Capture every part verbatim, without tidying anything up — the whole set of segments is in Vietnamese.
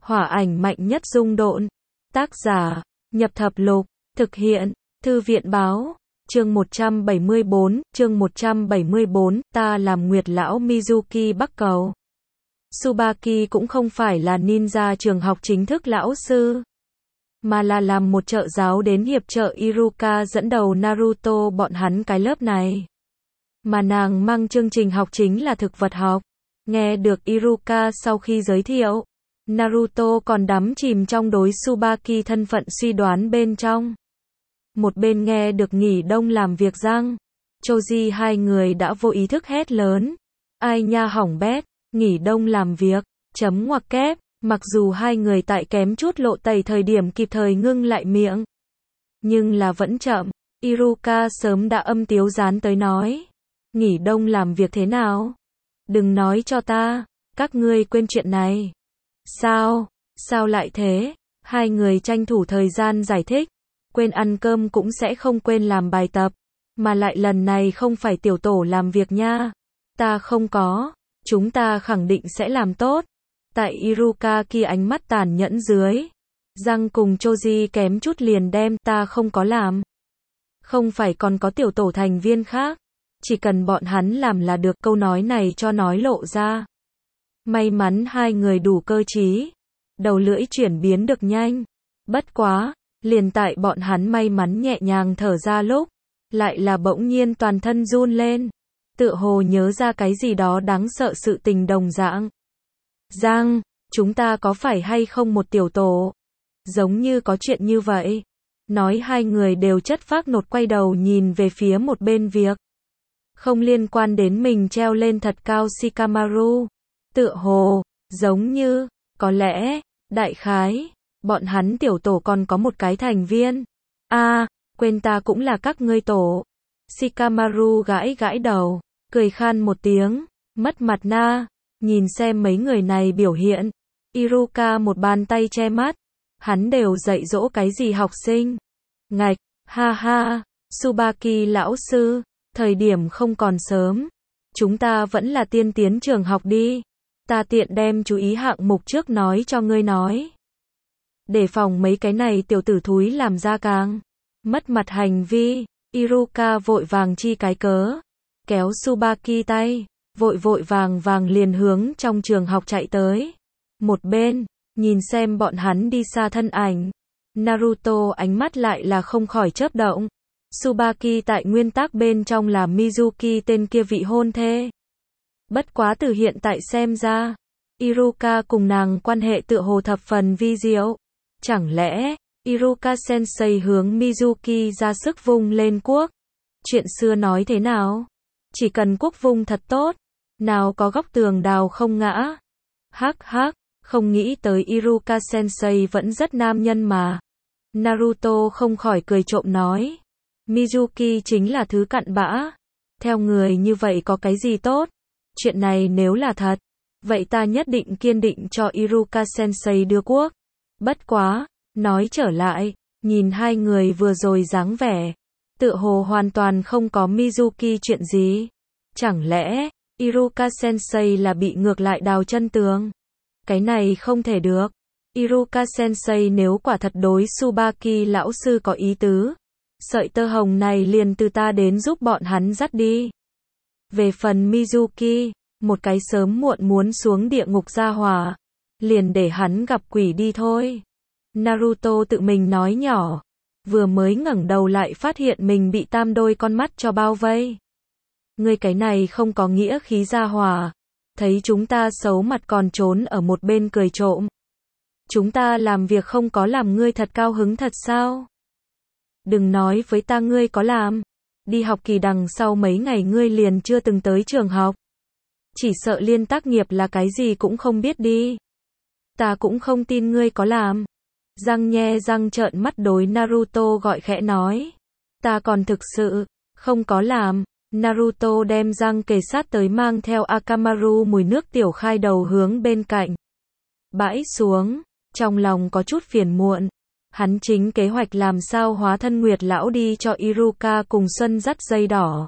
Hỏa ảnh mạnh nhất dung độn. Tác giả, Nhập Thập Lục, thực hiện, Thư viện báo. Chương một trăm bảy mươi bốn, chương một trăm bảy mươi bốn, ta làm Nguyệt lão Mizuki Bắc Cầu. Tsubaki cũng không phải là ninja trường học chính thức lão sư, mà là làm một trợ giáo đến hiệp trợ Iruka dẫn đầu Naruto bọn hắn cái lớp này. Mà nàng mang chương trình học chính là thực vật học. Nghe được Iruka sau khi giới thiệu, Naruto còn đắm chìm trong đối Tsubaki thân phận suy đoán bên trong. Một bên nghe được nghỉ đông làm việc răng, Choji hai người đã vô ý thức hét lớn. Ai nha hỏng bét, nghỉ đông làm việc, chấm ngoặc kép, mặc dù hai người tại kém chút lộ tẩy thời điểm kịp thời ngưng lại miệng. Nhưng là vẫn chậm, Iruka sớm đã âm tiếu dán tới nói. Nghỉ đông làm việc thế nào? Đừng nói cho ta, các ngươi quên chuyện này. Sao? Sao lại thế? Hai người tranh thủ thời gian giải thích. Quên ăn cơm cũng sẽ không quên làm bài tập. Mà lại lần này không phải tiểu tổ làm việc nha. Ta không có. Chúng ta khẳng định sẽ làm tốt. Tại Iruka kia ánh mắt tàn nhẫn dưới. Răng cùng Choji kém chút liền đem ta không có làm. Không phải còn có tiểu tổ thành viên khác. Chỉ cần bọn hắn làm là được, câu nói này cho nói lộ ra. May mắn hai người đủ cơ trí. Đầu lưỡi chuyển biến được nhanh. Bất quá, liền tại bọn hắn may mắn nhẹ nhàng thở ra lúc, lại là bỗng nhiên toàn thân run lên. Tựa hồ nhớ ra cái gì đó đáng sợ sự tình đồng dạng. Giang, chúng ta có phải hay không một tiểu tổ? Giống như có chuyện như vậy. Nói hai người đều chất phác nột quay đầu nhìn về phía một bên việc. Không liên quan đến mình treo lên thật cao Shikamaru. Tựa hồ, giống như, có lẽ, đại khái, bọn hắn tiểu tổ còn có một cái thành viên. A, à, quên ta cũng là các ngươi tổ. Shikamaru gãi gãi đầu, cười khan một tiếng, mất mặt na, nhìn xem mấy người này biểu hiện. Iruka một bàn tay che mắt, hắn đều dạy dỗ cái gì học sinh. Ngạch, ha ha, Tsubaki lão sư, thời điểm không còn sớm. Chúng ta vẫn là tiên tiến trường học đi. Ta tiện đem chú ý hạng mục trước nói cho ngươi nói. Để phòng mấy cái này tiểu tử thúi làm ra càng mất mặt hành vi, Iruka vội vàng chi cái cớ. Kéo Tsubaki tay, vội vội vàng vàng liền hướng trong trường học chạy tới. Một bên, nhìn xem bọn hắn đi xa thân ảnh. Naruto ánh mắt lại là không khỏi chớp động. Tsubaki tại nguyên tắc bên trong là Mizuki tên kia vị hôn thê. Bất quá từ hiện tại xem ra, Iruka cùng nàng quan hệ tựa hồ thập phần vi diệu. Chẳng lẽ, Iruka sensei hướng Mizuki ra sức vung lên quốc? Chuyện xưa nói thế nào? Chỉ cần quốc vung thật tốt, nào có góc tường đào không ngã. Hắc hắc, không nghĩ tới Iruka sensei vẫn rất nam nhân mà. Naruto không khỏi cười trộm nói. Mizuki chính là thứ cặn bã. Theo người như vậy có cái gì tốt? Chuyện này nếu là thật, vậy ta nhất định kiên định cho Iruka sensei đưa quốc. Bất quá, nói trở lại, nhìn hai người vừa rồi dáng vẻ, tựa hồ hoàn toàn không có Mizuki chuyện gì. Chẳng lẽ, Iruka sensei là bị ngược lại đào chân tường? Cái này không thể được. Iruka sensei nếu quả thật đối Tsubaki lão sư có ý tứ, sợi tơ hồng này liền từ ta đến giúp bọn hắn dắt đi. Về phần Mizuki, một cái sớm muộn muốn xuống địa ngục gia hỏa, liền để hắn gặp quỷ đi thôi. Naruto tự mình nói nhỏ, vừa mới ngẩng đầu lại phát hiện mình bị tam đôi con mắt cho bao vây. Ngươi cái này không có nghĩa khí gia hỏa, thấy chúng ta xấu mặt còn trốn ở một bên cười trộm. Chúng ta làm việc không có làm ngươi thật cao hứng thật sao? Đừng nói với ta ngươi có làm. Đi học kỳ đằng sau mấy ngày ngươi liền chưa từng tới trường học. Chỉ sợ liên tác nghiệp là cái gì cũng không biết đi. Ta cũng không tin ngươi có làm. Răng nhe răng trợn mắt đối Naruto gọi khẽ nói. Ta còn thực sự không có làm. Naruto đem răng kề sát tới mang theo Akamaru mùi nước tiểu khai đầu hướng bên cạnh. Bãi xuống, trong lòng có chút phiền muộn. Hắn chính kế hoạch làm sao hóa thân Nguyệt lão đi cho Iruka cùng Xuân dắt dây đỏ.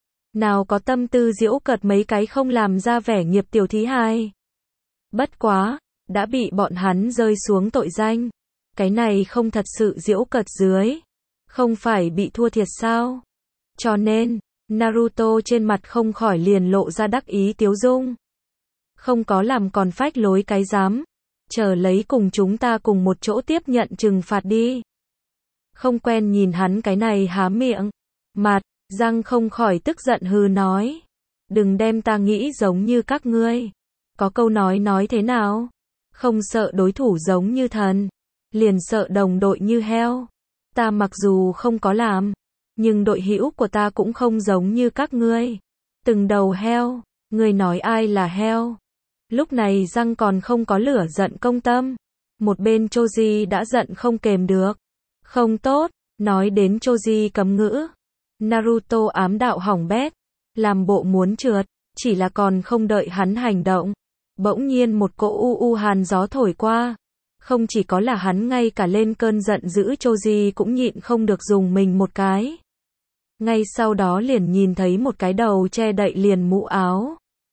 Nào có tâm tư giễu cợt mấy cái không làm ra vẻ nghiệp tiểu thí hài. Bất quá, đã bị bọn hắn rơi xuống tội danh. Cái này không thật sự giễu cợt dưới. Không phải bị thua thiệt sao? Cho nên, Naruto trên mặt không khỏi liền lộ ra đắc ý tiếu dung. Không có làm còn phách lối cái dám. Chờ lấy cùng chúng ta cùng một chỗ tiếp nhận trừng phạt đi. Không quen nhìn hắn cái này há miệng. Mặt, răng không khỏi tức giận hừ nói. Đừng đem ta nghĩ giống như các ngươi. Có câu nói nói thế nào? Không sợ đối thủ giống như thần. Liền sợ đồng đội như heo. Ta mặc dù không có làm. Nhưng đội hữu của ta cũng không giống như các ngươi. Từng đầu heo. Ngươi nói ai là heo? Lúc này răng còn không có lửa giận công tâm. Một bên Choji đã giận không kềm được. Không tốt. Nói đến Choji cấm ngữ. Naruto ám đạo hỏng bét. Làm bộ muốn trượt. Chỉ là còn không đợi hắn hành động. Bỗng nhiên một cỗ u u hàn gió thổi qua. Không chỉ có là hắn ngay cả lên cơn giận dữ Choji cũng nhịn không được dùng mình một cái. Ngay sau đó liền nhìn thấy một cái đầu che đậy liền mũ áo.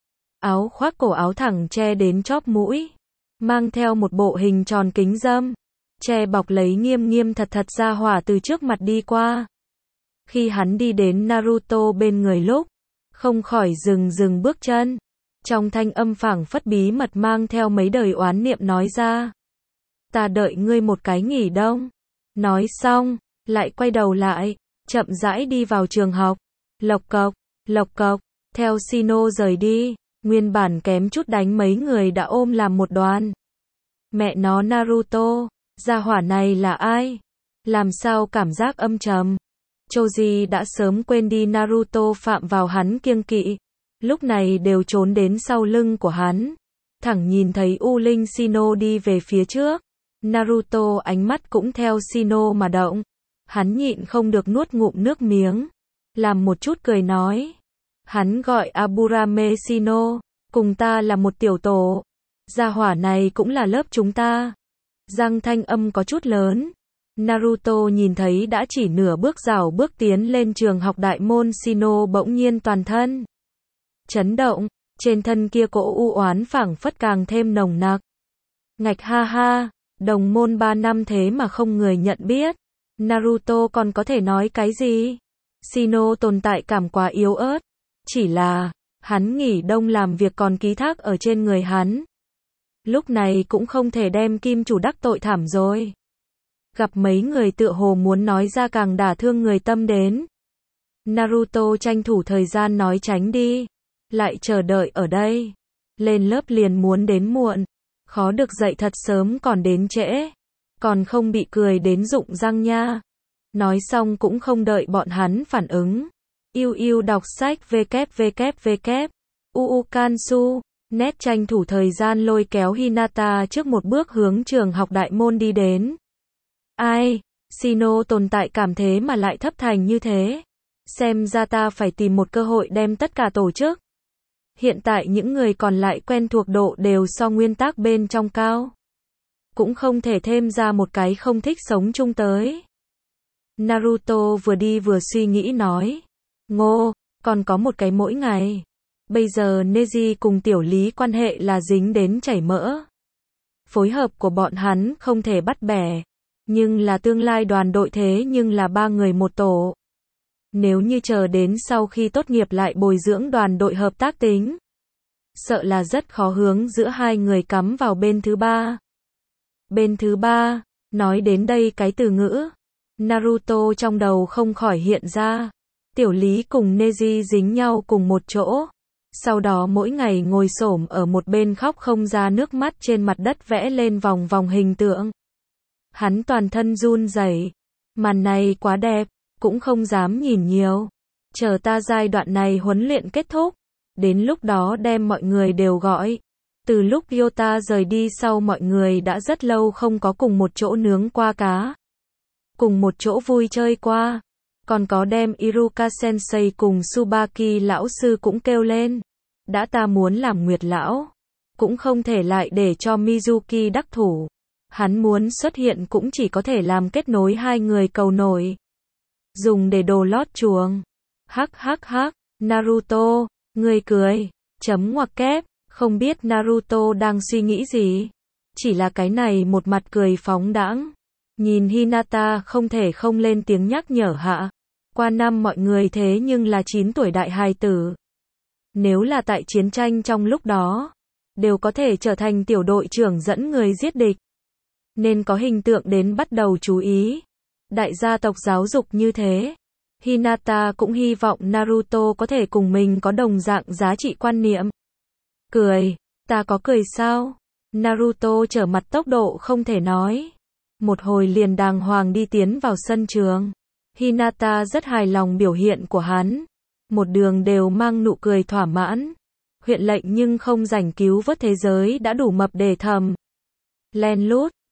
Áo khoác cổ áo thẳng che đến chóp mũi. Mang theo một bộ hình tròn kính râm. Che bọc lấy nghiêm nghiêm thật thật ra hỏa từ trước mặt đi qua. Khi hắn đi đến Naruto bên người lúc. Không khỏi dừng dừng bước chân. Trong thanh âm phảng phất bí mật mang theo mấy đời oán niệm nói ra. Ta đợi ngươi một cái nghỉ đông. Nói xong, lại quay đầu lại, chậm rãi đi vào trường học. Lộc cộc, lộc cộc, theo Shino rời đi, nguyên bản kém chút đánh mấy người đã ôm làm một đoàn. Mẹ nó Naruto, gia hỏa này là ai? Làm sao cảm giác âm trầm? Choji đã sớm quên đi Naruto phạm vào hắn kiêng kỵ. Lúc này đều trốn đến sau lưng của hắn. Thẳng nhìn thấy U Linh Shino đi về phía trước. Naruto ánh mắt cũng theo Shino mà động. Hắn nhịn không được nuốt ngụm nước miếng. Làm một chút cười nói. Hắn gọi Aburame Shino. Cùng ta là một tiểu tổ. Gia hỏa này cũng là lớp chúng ta. Răng thanh âm có chút lớn. Naruto nhìn thấy đã chỉ nửa bước rảo bước tiến lên trường học đại môn Shino bỗng nhiên toàn thân chấn động, trên thân kia cỗ u oán phảng phất càng thêm nồng nặc. Ngạch ha ha, đồng môn ba năm thế mà không người nhận biết. Naruto còn có thể nói cái gì? Shino tồn tại cảm quá yếu ớt. Chỉ là, hắn nghỉ đông làm việc còn ký thác ở trên người hắn. Lúc này cũng không thể đem kim chủ đắc tội thảm rồi. Gặp mấy người tựa hồ muốn nói ra càng đả thương người tâm đến. Naruto tranh thủ thời gian nói tránh đi. Lại chờ đợi ở đây. Lên lớp liền muốn đến muộn. Khó được dậy thật sớm còn đến trễ. Còn không bị cười đến rụng răng nha. Nói xong cũng không đợi bọn hắn phản ứng. Yêu yêu đọc sách www. Uu Kansu. Nét tranh thủ thời gian lôi kéo Hinata trước một bước hướng trường học đại môn đi đến. Ai? Shino tồn tại cảm thế mà lại thấp thành như thế. Xem ra ta phải tìm một cơ hội đem tất cả tổ chức. Hiện tại những người còn lại quen thuộc độ đều so nguyên tắc bên trong cao. Cũng không thể thêm ra một cái không thích sống chung tới. Naruto vừa đi vừa suy nghĩ nói. Ngô, còn có một cái mỗi ngày. Bây giờ Neji cùng tiểu lý quan hệ là dính đến chảy mỡ. Phối hợp của bọn hắn không thể bắt bẻ. Nhưng là tương lai đoàn đội thế nhưng là ba người một tổ. Nếu như chờ đến sau khi tốt nghiệp lại bồi dưỡng đoàn đội hợp tác tính. Sợ là rất khó hướng giữa hai người cắm vào bên thứ ba. Bên thứ ba, nói đến đây cái từ ngữ. Naruto trong đầu không khỏi hiện ra. Tiểu lý cùng Neji dính nhau cùng một chỗ. Sau đó mỗi ngày ngồi xổm ở một bên khóc không ra nước mắt trên mặt đất vẽ lên vòng vòng hình tượng. Hắn toàn thân run rẩy. Màn này quá đẹp, cũng không dám nhìn nhiều. Chờ ta giai đoạn này huấn luyện kết thúc. Đến lúc đó đem mọi người đều gọi. Từ lúc Yota rời đi sau mọi người đã rất lâu không có cùng một chỗ nướng qua cá. Cùng một chỗ vui chơi qua. Còn có đem Iruka Sensei cùng Tsubaki lão sư cũng kêu lên. Đã ta muốn làm Nguyệt lão. Cũng không thể lại để cho Mizuki đắc thủ. Hắn muốn xuất hiện cũng chỉ có thể làm kết nối hai người cầu nổi. Dùng để đồ lót chuồng. Hắc hắc hắc, Naruto, ngươi cười. Chấm ngoặc kép, không biết Naruto đang suy nghĩ gì. chỉ là cái này một mặt cười phóng đãng. Nhìn Hinata không thể không lên tiếng nhắc nhở hạ. Qua năm mọi người thế nhưng là chín tuổi đại hài tử. Nếu là tại chiến tranh trong lúc đó, đều có thể trở thành tiểu đội trưởng dẫn người giết địch. Nên có hình tượng đến bắt đầu chú ý. Đại gia tộc giáo dục như thế. Hinata cũng hy vọng Naruto có thể cùng mình có đồng dạng giá trị quan niệm. Cười, ta có cười sao? Naruto trở mặt tốc độ không thể nói. Một hồi liền đàng hoàng đi tiến vào sân trường. Hinata rất hài lòng biểu hiện của hắn. Một đường đều mang nụ cười thỏa mãn. Huyện lệnh nhưng không rảnh cứu vớt thế giới đã đủ mập để thầm. Len lút,